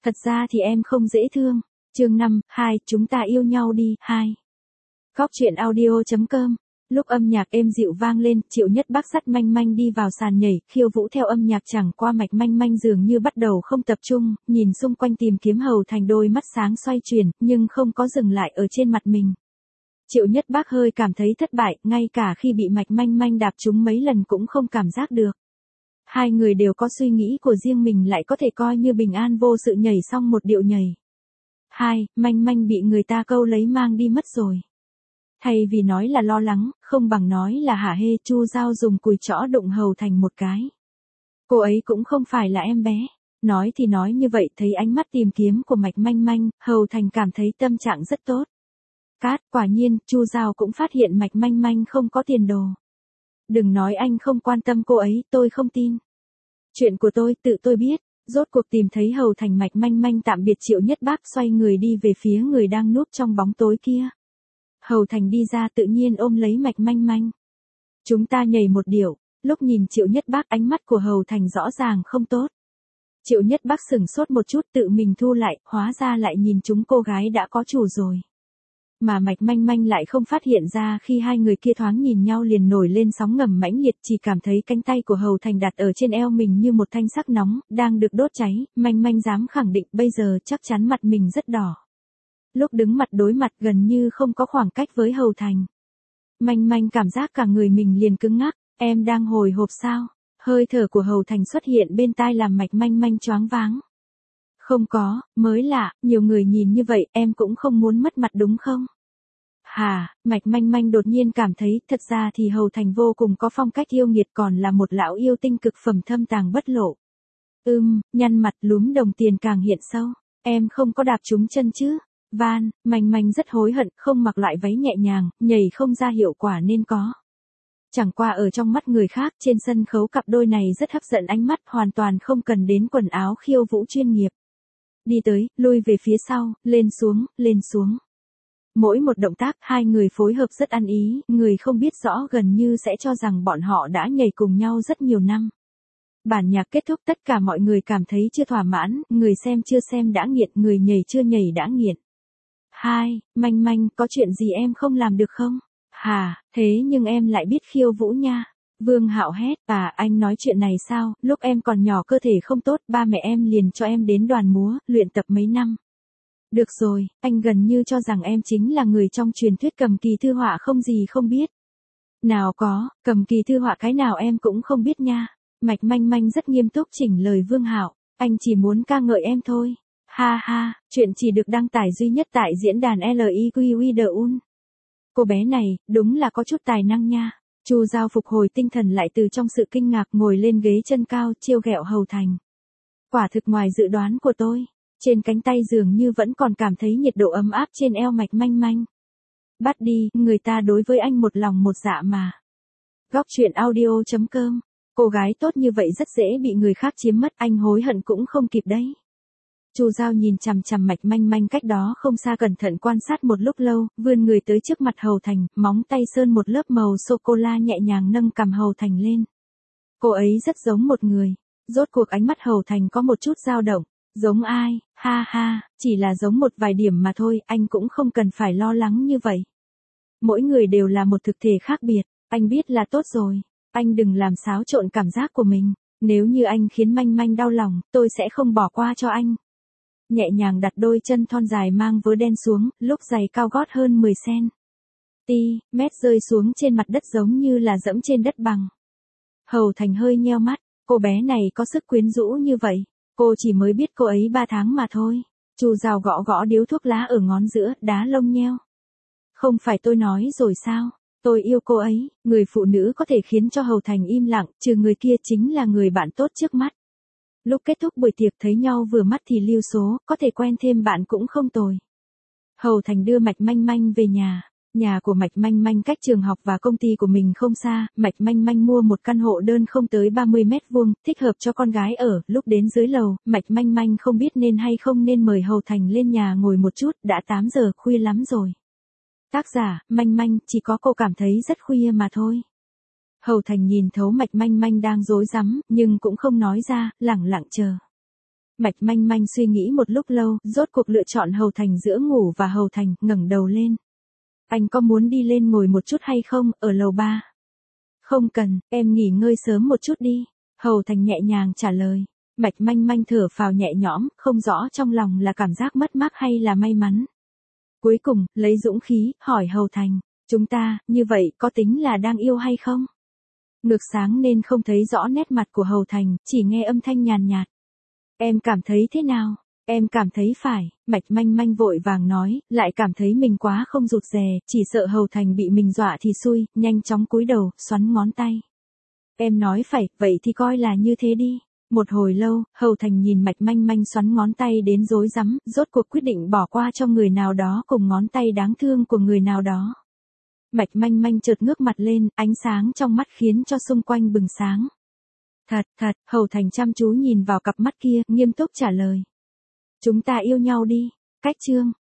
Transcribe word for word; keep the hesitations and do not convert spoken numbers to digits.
Thật ra thì em không dễ thương. Chương năm, hai, chúng ta yêu nhau đi, hai. Góc truyện audio chấm com. Lúc âm nhạc êm dịu vang lên, Triệu Nhất Bác dắt Manh Manh đi vào sàn nhảy, khiêu vũ theo âm nhạc chẳng qua mạch Manh Manh dường như bắt đầu không tập trung, nhìn xung quanh tìm kiếm Hầu Thành, đôi mắt sáng xoay chuyển, nhưng không có dừng lại ở trên mặt mình. Triệu Nhất Bác hơi cảm thấy thất bại, ngay cả khi bị mạch Manh Manh đạp trúng mấy lần cũng không cảm giác được. Hai người đều có suy nghĩ của riêng mình, lại có thể coi như bình an vô sự nhảy xong một điệu nhảy. Hai, Manh Manh bị người ta câu lấy mang đi mất rồi. Thay vì nói là lo lắng, không bằng nói là hả hê, Chu Giao dùng cùi trõ đụng Hầu Thành một cái. Cô ấy cũng không phải là em bé. Nói thì nói như vậy, thấy ánh mắt tìm kiếm của mạch Manh Manh, Hầu Thành cảm thấy tâm trạng rất tốt. Cát, quả nhiên, Chu Giao cũng phát hiện mạch Manh Manh không có tiền đồ. Đừng nói anh không quan tâm cô ấy, tôi không tin. Chuyện của tôi, tự tôi biết. Rốt cuộc tìm thấy Hầu Thành, mạch Manh Manh tạm biệt Triệu Nhất Bác, xoay người đi về phía người đang núp trong bóng tối kia. Hầu Thành đi ra tự nhiên ôm lấy mạch Manh Manh. Chúng ta nhảy một điệu. Lúc nhìn Triệu Nhất Bác, ánh mắt của Hầu Thành rõ ràng không tốt. Triệu Nhất Bác sửng sốt một chút, tự mình thu lại, hóa ra lại nhìn chúng cô gái đã có chủ rồi. Mà mạch Manh Manh lại không phát hiện ra, khi hai người kia thoáng nhìn nhau liền nổi lên sóng ngầm mãnh liệt, chỉ cảm thấy cánh tay của Hầu Thành đặt ở trên eo mình như một thanh sắc nóng, đang được đốt cháy. Manh Manh dám khẳng định bây giờ chắc chắn mặt mình rất đỏ. Lúc đứng mặt đối mặt gần như không có khoảng cách với Hầu Thành. Manh Manh cảm giác cả người mình liền cứng ngắc. Em đang hồi hộp sao? Hơi thở của Hầu Thành xuất hiện bên tai làm mạch Manh Manh choáng váng. Không có, mới lạ, nhiều người nhìn như vậy em cũng không muốn mất mặt đúng không? Hà, mạch Manh Manh đột nhiên cảm thấy thật ra thì Hầu Thành vô cùng có phong cách yêu nghiệt, còn là một lão yêu tinh cực phẩm thâm tàng bất lộ. Ưm, nhăn mặt lúm đồng tiền càng hiện sâu. Em không có đạp trúng chân chứ? Van, Manh Manh rất hối hận, không mặc lại váy nhẹ nhàng, nhảy không ra hiệu quả nên có. Chẳng qua ở trong mắt người khác, trên sân khấu cặp đôi này rất hấp dẫn ánh mắt, hoàn toàn không cần đến quần áo khiêu vũ chuyên nghiệp. Đi tới, lui về phía sau, lên xuống, lên xuống. Mỗi một động tác, hai người phối hợp rất ăn ý, người không biết rõ gần như sẽ cho rằng bọn họ đã nhảy cùng nhau rất nhiều năm. Bản nhạc kết thúc, tất cả mọi người cảm thấy chưa thỏa mãn, người xem chưa xem đã nghiện, người nhảy chưa nhảy đã nghiện. Hai, Manh Manh, có chuyện gì em không làm được không? Hà, thế nhưng em lại biết khiêu vũ nha. Vương Hạo hét, à anh nói chuyện này sao, lúc em còn nhỏ cơ thể không tốt, ba mẹ em liền cho em đến đoàn múa, luyện tập mấy năm. Được rồi, anh gần như cho rằng em chính là người trong truyền thuyết cầm kỳ thư họa không gì không biết. Nào có, cầm kỳ thư họa cái nào em cũng không biết nha. Mạch Manh Manh rất nghiêm túc chỉnh lời Vương Hạo, anh chỉ muốn ca ngợi em thôi. Ha ha, chuyện chỉ được đăng tải duy nhất tại diễn đàn lờ i quy i đê u en. Cô bé này, đúng là có chút tài năng nha. Chu Giao phục hồi tinh thần lại từ trong sự kinh ngạc, ngồi lên ghế chân cao, trêu ghẹo Hầu Thành. Quả thực ngoài dự đoán của tôi. Trên cánh tay dường như vẫn còn cảm thấy nhiệt độ ấm áp trên eo mạch Manh Manh. Bắt đi, người ta đối với anh một lòng một dạ mà. Góc truyện audio chấm com. Cô gái tốt như vậy rất dễ bị người khác chiếm mất, anh hối hận cũng không kịp đấy. Chu Giao nhìn chằm chằm mạch Manh Manh cách đó không xa, cẩn thận quan sát một lúc lâu, vươn người tới trước mặt Hầu Thành, móng tay sơn một lớp màu sô-cô-la nhẹ nhàng nâng cằm Hầu Thành lên. Cô ấy rất giống một người. Rốt cuộc ánh mắt Hầu Thành có một chút dao động. Giống ai? Ha ha, chỉ là giống một vài điểm mà thôi, anh cũng không cần phải lo lắng như vậy. Mỗi người đều là một thực thể khác biệt, anh biết là tốt rồi. Anh đừng làm xáo trộn cảm giác của mình. Nếu như anh khiến Manh Manh đau lòng, tôi sẽ không bỏ qua cho anh. Nhẹ nhàng đặt đôi chân thon dài mang vớ đen xuống, lúc giày cao gót hơn mười xăng-ti-mét rơi xuống trên mặt đất giống như là dẫm trên đất bằng. Hầu Thành hơi nheo mắt, cô bé này có sức quyến rũ như vậy. Cô chỉ mới biết cô ấy ba tháng mà thôi. Chu Giao gõ gõ điếu thuốc lá ở ngón giữa, đá lông nheo. Không phải tôi nói rồi sao? Tôi yêu cô ấy. Người phụ nữ có thể khiến cho Hầu Thành im lặng, trừ người kia chính là người bạn tốt trước mắt. Lúc kết thúc buổi tiệc thấy nhau vừa mắt thì lưu số, có thể quen thêm bạn cũng không tồi. Hầu Thành đưa mạch Manh Manh về nhà. Nhà của mạch Manh Manh cách trường học và công ty của mình không xa, mạch Manh Manh mua một căn hộ đơn không tới ba mươi mét vuông, thích hợp cho con gái ở. Lúc đến dưới lầu, mạch Manh Manh không biết nên hay không nên mời Hầu Thành lên nhà ngồi một chút, đã tám giờ khuya lắm rồi. Tác giả, Manh Manh, chỉ có cô cảm thấy rất khuya mà thôi. Hầu Thành nhìn thấu mạch Manh Manh đang rối rắm, nhưng cũng không nói ra, lẳng lặng chờ. Mạch Manh Manh suy nghĩ một lúc lâu, rốt cuộc lựa chọn Hầu Thành giữa ngủ và Hầu Thành, ngẩng đầu lên. Anh có muốn đi lên ngồi một chút hay không, ở lầu ba? Không cần, em nghỉ ngơi sớm một chút đi. Hầu Thành nhẹ nhàng trả lời. Mạch Manh Manh thở phào nhẹ nhõm, không rõ trong lòng là cảm giác mất mát hay là may mắn. Cuối cùng, lấy dũng khí, hỏi Hầu Thành, chúng ta, như vậy, có tính là đang yêu hay không? Ngược sáng nên không thấy rõ nét mặt của Hầu Thành, chỉ nghe âm thanh nhàn nhạt. Em cảm thấy thế nào? Em cảm thấy phải, Mạch Manh Manh vội vàng nói, lại cảm thấy mình quá không rụt rè, chỉ sợ Hầu Thành bị mình dọa thì xui, nhanh chóng cúi đầu, xoắn ngón tay. Em nói phải, vậy thì coi là như thế đi. Một hồi lâu, Hầu Thành nhìn Mạch Manh Manh xoắn ngón tay đến rối rắm, rốt cuộc quyết định bỏ qua cho người nào đó cùng ngón tay đáng thương của người nào đó. Mạch Manh Manh chợt ngước mặt lên, ánh sáng trong mắt khiến cho xung quanh bừng sáng. Thật, thật, Hầu Thành chăm chú nhìn vào cặp mắt kia, nghiêm túc trả lời. Chúng ta yêu nhau đi. Cách chương